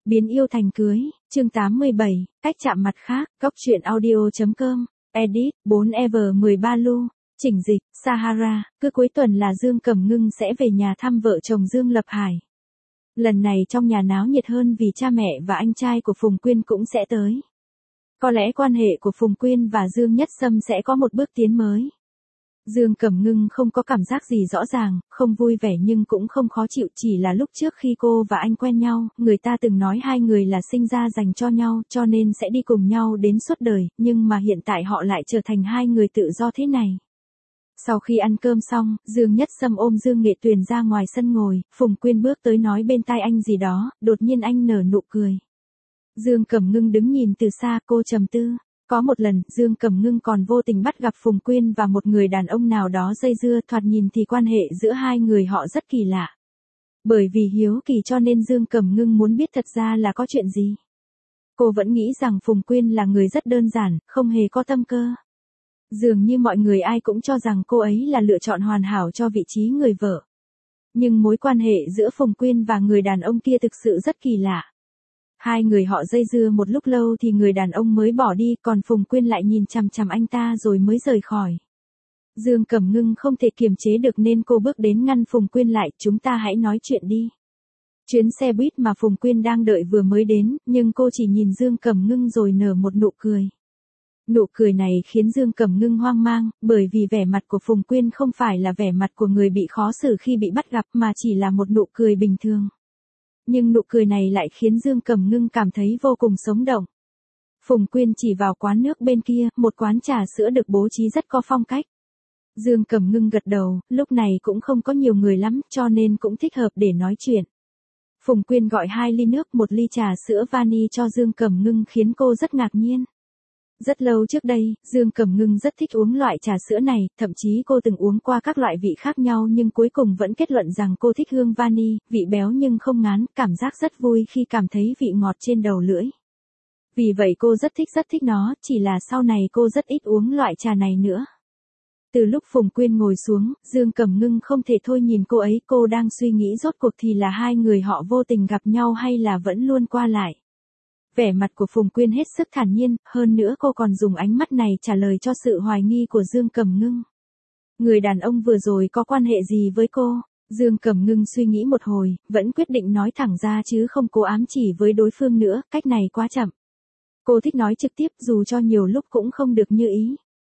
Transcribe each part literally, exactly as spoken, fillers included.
Biến yêu thành cưới, chương tám mươi bảy, cách chạm mặt khác, góc truyện audio.com, edit, bốn Ever mười ba Lu, chỉnh dịch, Sahara, cứ cuối tuần là Dương Cẩm Ngưng sẽ về nhà thăm vợ chồng Dương Lập Hải. Lần này trong nhà náo nhiệt hơn vì cha mẹ và anh trai của Phùng Quyên cũng sẽ tới. Có lẽ quan hệ của Phùng Quyên và Dương Nhất Sâm sẽ có một bước tiến mới. Dương Cẩm Ngưng không có cảm giác gì rõ ràng, không vui vẻ nhưng cũng không khó chịu, chỉ là lúc trước khi cô và anh quen nhau, người ta từng nói hai người là sinh ra dành cho nhau, cho nên sẽ đi cùng nhau đến suốt đời, nhưng mà hiện tại họ lại trở thành hai người tự do thế này. Sau khi ăn cơm xong, Dương Nhất Sâm ôm Dương Nghệ Tuyền ra ngoài sân ngồi, Phùng Quyên bước tới nói bên tai anh gì đó, đột nhiên anh nở nụ cười. Dương Cẩm Ngưng đứng nhìn từ xa, cô trầm tư. Có một lần, Dương Cẩm Ngưng còn vô tình bắt gặp Phùng Quyên và một người đàn ông nào đó dây dưa, thoạt nhìn thì quan hệ giữa hai người họ rất kỳ lạ. Bởi vì hiếu kỳ cho nên Dương Cẩm Ngưng muốn biết thật ra là có chuyện gì. Cô vẫn nghĩ rằng Phùng Quyên là người rất đơn giản, không hề có tâm cơ. Dường như mọi người ai cũng cho rằng cô ấy là lựa chọn hoàn hảo cho vị trí người vợ. Nhưng mối quan hệ giữa Phùng Quyên và người đàn ông kia thực sự rất kỳ lạ. Hai người họ dây dưa một lúc lâu thì người đàn ông mới bỏ đi, còn Phùng Quyên lại nhìn chằm chằm anh ta rồi mới rời khỏi. Dương Cẩm Ngưng không thể kiềm chế được nên cô bước đến ngăn Phùng Quyên lại, chúng ta hãy nói chuyện đi. Chuyến xe buýt mà Phùng Quyên đang đợi vừa mới đến, nhưng cô chỉ nhìn Dương Cẩm Ngưng rồi nở một nụ cười. Nụ cười này khiến Dương Cẩm Ngưng hoang mang, bởi vì vẻ mặt của Phùng Quyên không phải là vẻ mặt của người bị khó xử khi bị bắt gặp mà chỉ là một nụ cười bình thường. Nhưng nụ cười này lại khiến Dương Cẩm Ngưng cảm thấy vô cùng sống động. Phùng Quyên chỉ vào quán nước bên kia, một quán trà sữa được bố trí rất có phong cách. Dương Cẩm Ngưng gật đầu, lúc này cũng không có nhiều người lắm, cho nên cũng thích hợp để nói chuyện. Phùng Quyên gọi hai ly nước, một ly trà sữa vani cho Dương Cẩm Ngưng khiến cô rất ngạc nhiên. Rất lâu trước đây, Dương Cẩm Ngưng rất thích uống loại trà sữa này, thậm chí cô từng uống qua các loại vị khác nhau nhưng cuối cùng vẫn kết luận rằng cô thích hương vani, vị béo nhưng không ngán, cảm giác rất vui khi cảm thấy vị ngọt trên đầu lưỡi. Vì vậy cô rất thích rất thích nó, chỉ là sau này cô rất ít uống loại trà này nữa. Từ lúc Phùng Quyên ngồi xuống, Dương Cẩm Ngưng không thể thôi nhìn cô ấy, cô đang suy nghĩ rốt cuộc thì là hai người họ vô tình gặp nhau hay là vẫn luôn qua lại. Vẻ mặt của Phùng Quyên hết sức thản nhiên, hơn nữa cô còn dùng ánh mắt này trả lời cho sự hoài nghi của Dương Cẩm Ngưng. Người đàn ông vừa rồi có quan hệ gì với cô? Dương Cẩm Ngưng suy nghĩ một hồi, vẫn quyết định nói thẳng ra chứ không cố ám chỉ với đối phương nữa, cách này quá chậm. Cô thích nói trực tiếp dù cho nhiều lúc cũng không được như ý.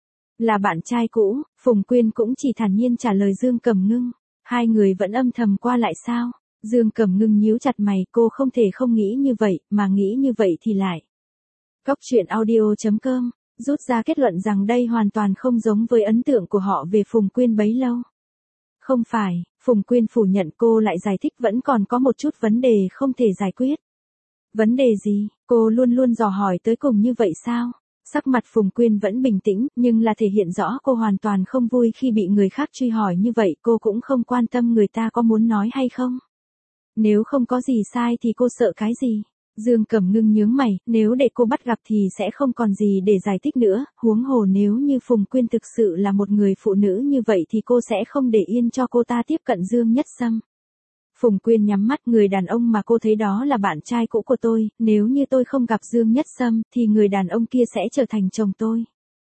Là bạn trai cũ, Phùng Quyên cũng chỉ thản nhiên trả lời Dương Cẩm Ngưng. Hai người vẫn âm thầm qua lại sao? Dương Cẩm Ngưng nhíu chặt mày, cô không thể không nghĩ như vậy, mà nghĩ như vậy thì lại. Góc truyện audio.com, rút ra kết luận rằng đây hoàn toàn không giống với ấn tượng của họ về Phùng Quyên bấy lâu. Không phải, Phùng Quyên phủ nhận, cô lại giải thích vẫn còn có một chút vấn đề không thể giải quyết. Vấn đề gì, cô luôn luôn dò hỏi tới cùng như vậy sao? Sắc mặt Phùng Quyên vẫn bình tĩnh, nhưng là thể hiện rõ cô hoàn toàn không vui khi bị người khác truy hỏi như vậy, cô cũng không quan tâm người ta có muốn nói hay không. Nếu không có gì sai thì cô sợ cái gì? Dương Cẩm Ngưng nhướng mày, nếu để cô bắt gặp thì sẽ không còn gì để giải thích nữa, huống hồ nếu như Phùng Quyên thực sự là một người phụ nữ như vậy thì cô sẽ không để yên cho cô ta tiếp cận Dương Nhất Sâm. Phùng Quyên nhắm mắt, người đàn ông mà cô thấy đó là bạn trai cũ của tôi, nếu như tôi không gặp Dương Nhất Sâm thì người đàn ông kia sẽ trở thành chồng tôi.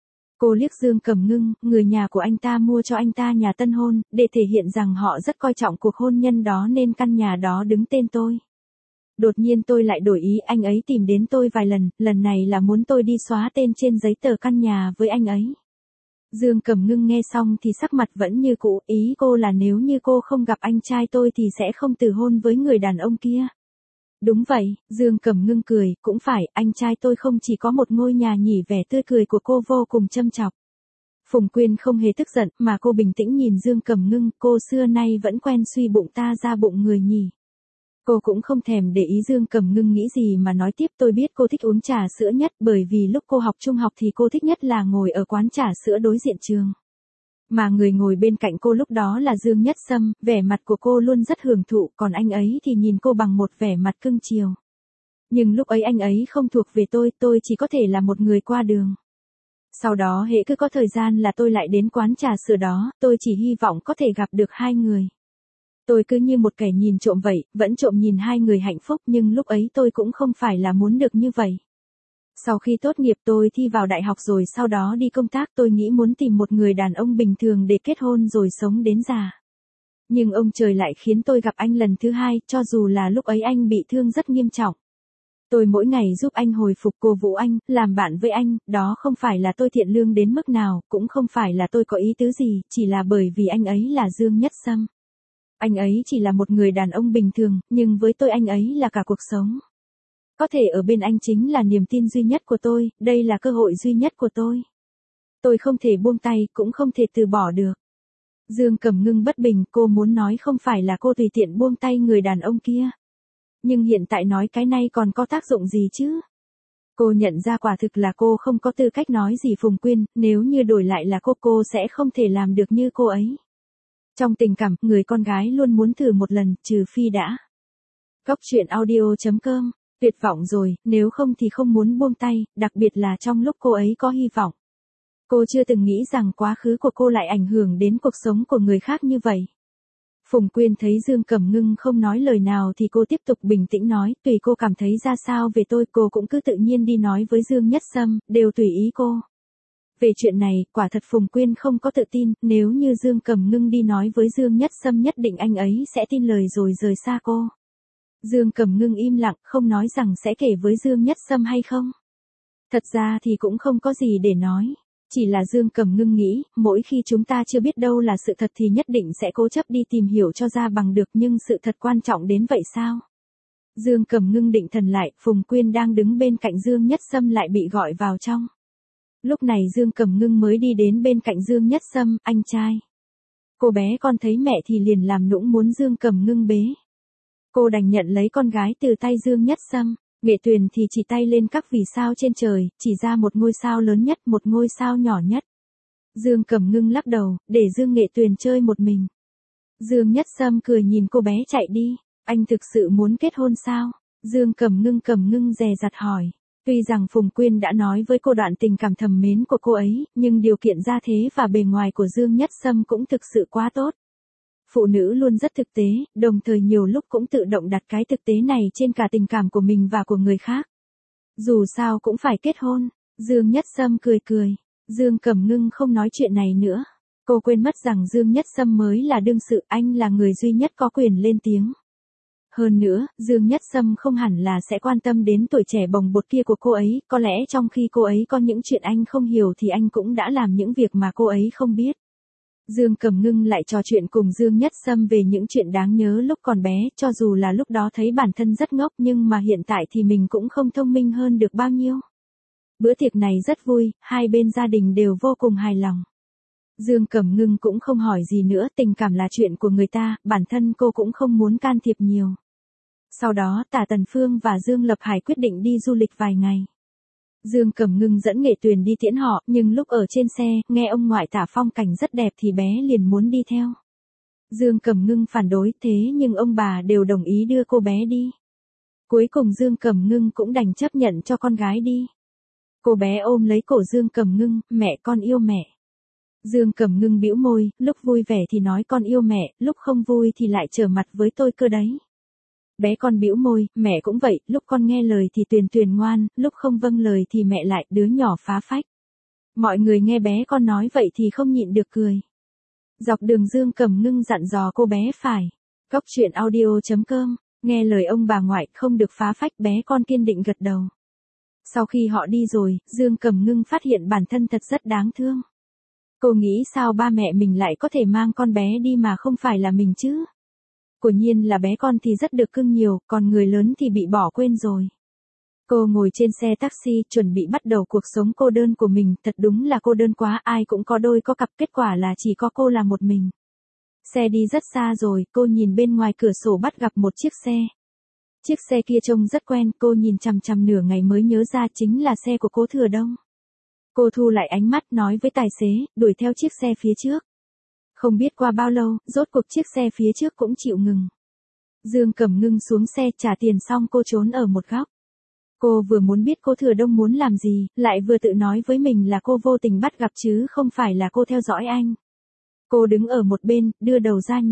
Cô liếc Dương Cẩm Ngưng, người nhà của anh ta mua cho anh ta nhà tân hôn, để thể hiện rằng họ rất coi trọng cuộc hôn nhân đó nên căn nhà đó đứng tên tôi. Đột nhiên tôi lại đổi ý, anh ấy tìm đến tôi vài lần, lần này là muốn tôi đi xóa tên trên giấy tờ căn nhà với anh ấy. Dương Cẩm Ngưng nghe xong thì sắc mặt vẫn như cũ, ý cô là nếu như cô không gặp anh trai tôi thì sẽ không từ hôn với người đàn ông kia. Đúng vậy, Dương Cẩm Ngưng cười, cũng phải, anh trai tôi không chỉ có một ngôi nhà nhỉ, vẻ tươi cười của cô vô cùng châm chọc. Phùng Quyên không hề tức giận, mà cô bình tĩnh nhìn Dương Cẩm Ngưng, cô xưa nay vẫn quen suy bụng ta ra bụng người nhỉ. Cô cũng không thèm để ý Dương Cẩm Ngưng nghĩ gì mà nói tiếp, tôi biết cô thích uống trà sữa nhất bởi vì lúc cô học trung học thì cô thích nhất là ngồi ở quán trà sữa đối diện trường. Mà người ngồi bên cạnh cô lúc đó là Dương Nhất Sâm, vẻ mặt của cô luôn rất hưởng thụ, còn anh ấy thì nhìn cô bằng một vẻ mặt cưng chiều. Nhưng lúc ấy anh ấy không thuộc về tôi, tôi chỉ có thể là một người qua đường. Sau đó hễ cứ có thời gian là tôi lại đến quán trà sữa đó, tôi chỉ hy vọng có thể gặp được hai người. Tôi cứ như một kẻ nhìn trộm vậy, vẫn trộm nhìn hai người hạnh phúc nhưng lúc ấy tôi cũng không phải là muốn được như vậy. Sau khi tốt nghiệp tôi thi vào đại học rồi sau đó đi công tác tôi nghĩ muốn tìm một người đàn ông bình thường để kết hôn rồi sống đến già. Nhưng ông trời lại khiến tôi gặp anh lần thứ hai, cho dù là lúc ấy anh bị thương rất nghiêm trọng. Tôi mỗi ngày giúp anh hồi phục, cổ vũ anh, làm bạn với anh, đó không phải là tôi thiện lương đến mức nào, cũng không phải là tôi có ý tứ gì, chỉ là bởi vì anh ấy là Dương Nhất Sâm. Anh ấy chỉ là một người đàn ông bình thường, nhưng với tôi anh ấy là cả cuộc sống. Có thể ở bên anh chính là niềm tin duy nhất của tôi, đây là cơ hội duy nhất của tôi. Tôi không thể buông tay, cũng không thể từ bỏ được. Dương Cẩm Ngưng bất bình, cô muốn nói không phải là cô tùy tiện buông tay người đàn ông kia. Nhưng hiện tại nói cái này còn có tác dụng gì chứ? Cô nhận ra quả thực là cô không có tư cách nói gì Phùng Quyên, nếu như đổi lại là cô cô sẽ không thể làm được như cô ấy. Trong tình cảm, người con gái luôn muốn thử một lần, trừ phi đã. Góc truyện audio chấm com, tuyệt vọng rồi, nếu không thì không muốn buông tay, đặc biệt là trong lúc cô ấy có hy vọng. Cô chưa từng nghĩ rằng quá khứ của cô lại ảnh hưởng đến cuộc sống của người khác như vậy. Phùng Quyên thấy Dương Cẩm Ngưng không nói lời nào thì cô tiếp tục bình tĩnh nói, tùy cô cảm thấy ra sao về tôi, cô cũng cứ tự nhiên đi nói với Dương Nhất Sâm, đều tùy ý cô. Về chuyện này, quả thật Phùng Quyên không có tự tin, nếu như Dương Cẩm Ngưng đi nói với Dương Nhất Sâm nhất định anh ấy sẽ tin lời rồi rời xa cô. Dương Cẩm Ngưng im lặng, không nói rằng sẽ kể với Dương Nhất Sâm hay không. Thật ra thì cũng không có gì để nói. Chỉ là Dương Cẩm Ngưng nghĩ, mỗi khi chúng ta chưa biết đâu là sự thật thì nhất định sẽ cố chấp đi tìm hiểu cho ra bằng được, nhưng sự thật quan trọng đến vậy sao? Dương Cẩm Ngưng định thần lại, Phùng Quyên đang đứng bên cạnh Dương Nhất Sâm lại bị gọi vào trong. Lúc này Dương Cẩm Ngưng mới đi đến bên cạnh Dương Nhất Sâm, anh trai. Cô bé con thấy mẹ thì liền làm nũng muốn Dương Cẩm Ngưng bế. Cô đành nhận lấy con gái từ tay Dương Nhất Sâm. Nghệ Tuyền thì chỉ tay lên các vì sao trên trời, chỉ ra một ngôi sao lớn nhất, một ngôi sao nhỏ nhất. Dương Cẩm Ngưng lắc đầu, để Dương Nghệ Tuyền chơi một mình. Dương Nhất Sâm cười nhìn cô bé chạy đi, anh thực sự muốn kết hôn sao? Dương Cẩm Ngưng Cẩm Ngưng dè dặt hỏi. Tuy rằng Phùng Quyên đã nói với cô đoạn tình cảm thầm mến của cô ấy, nhưng điều kiện gia thế và bề ngoài của Dương Nhất Sâm cũng thực sự quá tốt. Phụ nữ luôn rất thực tế, đồng thời nhiều lúc cũng tự động đặt cái thực tế này trên cả tình cảm của mình và của người khác. Dù sao cũng phải kết hôn, Dương Nhất Sâm cười cười. Dương Cẩm Ngưng không nói chuyện này nữa. Cô quên mất rằng Dương Nhất Sâm mới là đương sự, anh là người duy nhất có quyền lên tiếng. Hơn nữa, Dương Nhất Sâm không hẳn là sẽ quan tâm đến tuổi trẻ bồng bột kia của cô ấy, có lẽ trong khi cô ấy có những chuyện anh không hiểu thì anh cũng đã làm những việc mà cô ấy không biết. Dương Cẩm Ngưng lại trò chuyện cùng Dương Nhất Sâm về những chuyện đáng nhớ lúc còn bé, cho dù là lúc đó thấy bản thân rất ngốc nhưng mà hiện tại thì mình cũng không thông minh hơn được bao nhiêu. Bữa tiệc này rất vui, hai bên gia đình đều vô cùng hài lòng. Dương Cẩm Ngưng cũng không hỏi gì nữa, tình cảm là chuyện của người ta, bản thân cô cũng không muốn can thiệp nhiều. Sau đó Tả Tần Phương và Dương Lập Hải quyết định đi du lịch vài ngày. Dương Cẩm Ngưng dẫn Nghệ Tuyền đi tiễn họ, nhưng lúc ở trên xe, nghe ông ngoại tả phong cảnh rất đẹp thì bé liền muốn đi theo. Dương Cẩm Ngưng phản đối, thế nhưng ông bà đều đồng ý đưa cô bé đi. Cuối cùng Dương Cẩm Ngưng cũng đành chấp nhận cho con gái đi. Cô bé ôm lấy cổ Dương Cẩm Ngưng, mẹ con yêu mẹ. Dương Cẩm Ngưng bĩu môi, lúc vui vẻ thì nói con yêu mẹ, lúc không vui thì lại trở mặt với tôi cơ đấy. Bé con bĩu môi, mẹ cũng vậy, lúc con nghe lời thì Tuyền Tuyền ngoan, lúc không vâng lời thì mẹ lại đứa nhỏ phá phách. Mọi người nghe bé con nói vậy thì không nhịn được cười. Dọc đường Dương Cẩm Ngưng dặn dò cô bé phải. Góc truyện audio chấm com, nghe lời ông bà ngoại không được phá phách, bé con kiên định gật đầu. Sau khi họ đi rồi, Dương Cẩm Ngưng phát hiện bản thân thật rất đáng thương. Cô nghĩ sao ba mẹ mình lại có thể mang con bé đi mà không phải là mình chứ? Quả nhiên là bé con thì rất được cưng nhiều, còn người lớn thì bị bỏ quên rồi. Cô ngồi trên xe taxi, chuẩn bị bắt đầu cuộc sống cô đơn của mình, thật đúng là cô đơn quá, ai cũng có đôi có cặp, kết quả là chỉ có cô là một mình. Xe đi rất xa rồi, cô nhìn bên ngoài cửa sổ bắt gặp một chiếc xe. Chiếc xe kia trông rất quen, cô nhìn chằm chằm nửa ngày mới nhớ ra chính là xe của Cố Thừa Đông. Cô thu lại ánh mắt nói với tài xế, đuổi theo chiếc xe phía trước. Không biết qua bao lâu, rốt cuộc chiếc xe phía trước cũng chịu ngừng. Dương Cẩm Ngưng xuống xe trả tiền xong cô trốn ở một góc. Cô vừa muốn biết Cố Thừa Đông muốn làm gì, lại vừa tự nói với mình là cô vô tình bắt gặp chứ không phải là cô theo dõi anh. Cô đứng ở một bên, đưa đầu ra nhìn.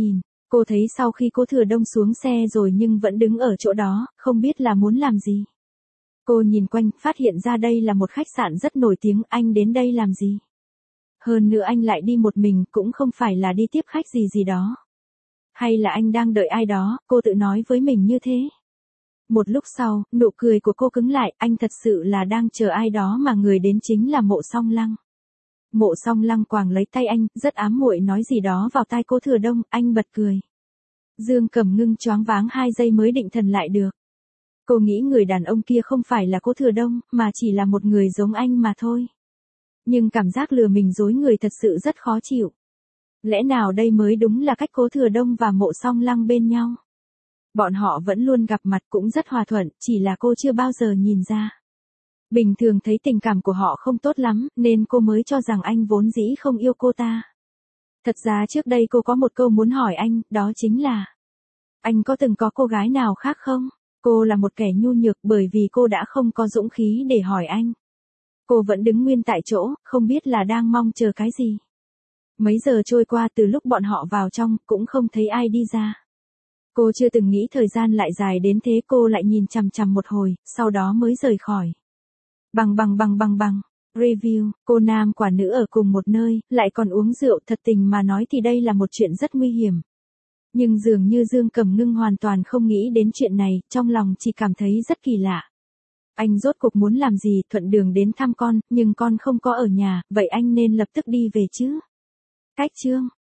Cô thấy sau khi Cố Thừa Đông xuống xe rồi nhưng vẫn đứng ở chỗ đó, không biết là muốn làm gì. Cô nhìn quanh, phát hiện ra đây là một khách sạn rất nổi tiếng, anh đến đây làm gì? Hơn nữa anh lại đi một mình, cũng không phải là đi tiếp khách gì gì đó. Hay là anh đang đợi ai đó, cô tự nói với mình như thế. Một lúc sau, nụ cười của cô cứng lại, anh thật sự là đang chờ ai đó mà người đến chính là Mộ Song Lăng. Mộ Song Lăng quàng lấy tay anh, rất ám muội nói gì đó vào tai Cố Thừa Đông, anh bật cười. Dương Cẩm Ngưng choáng váng hai giây mới định thần lại được. Cô nghĩ người đàn ông kia không phải là Cố Thừa Đông, mà chỉ là một người giống anh mà thôi. Nhưng cảm giác lừa mình dối người thật sự rất khó chịu. Lẽ nào đây mới đúng là cách Cố Thừa Đông và Mộ Song Lăng bên nhau? Bọn họ vẫn luôn gặp mặt cũng rất hòa thuận, chỉ là cô chưa bao giờ nhìn ra. Bình thường thấy tình cảm của họ không tốt lắm, nên cô mới cho rằng anh vốn dĩ không yêu cô ta. Thật ra trước đây cô có một câu muốn hỏi anh, đó chính là: anh có từng có cô gái nào khác không? Cô là một kẻ nhu nhược bởi vì cô đã không có dũng khí để hỏi anh. Cô vẫn đứng nguyên tại chỗ, không biết là đang mong chờ cái gì. Mấy giờ trôi qua từ lúc bọn họ vào trong, cũng không thấy ai đi ra. Cô chưa từng nghĩ thời gian lại dài đến thế, cô lại nhìn chằm chằm một hồi, sau đó mới rời khỏi. Bằng bằng bằng bằng bằng. Review, cô nam quả nữ ở cùng một nơi, lại còn uống rượu, thật tình mà nói thì đây là một chuyện rất nguy hiểm. Nhưng dường như Dương Cẩm Ngưng hoàn toàn không nghĩ đến chuyện này, trong lòng chỉ cảm thấy rất kỳ lạ. Anh rốt cuộc muốn làm gì, thuận đường đến thăm con, nhưng con không có ở nhà, vậy anh nên lập tức đi về chứ. Cách chương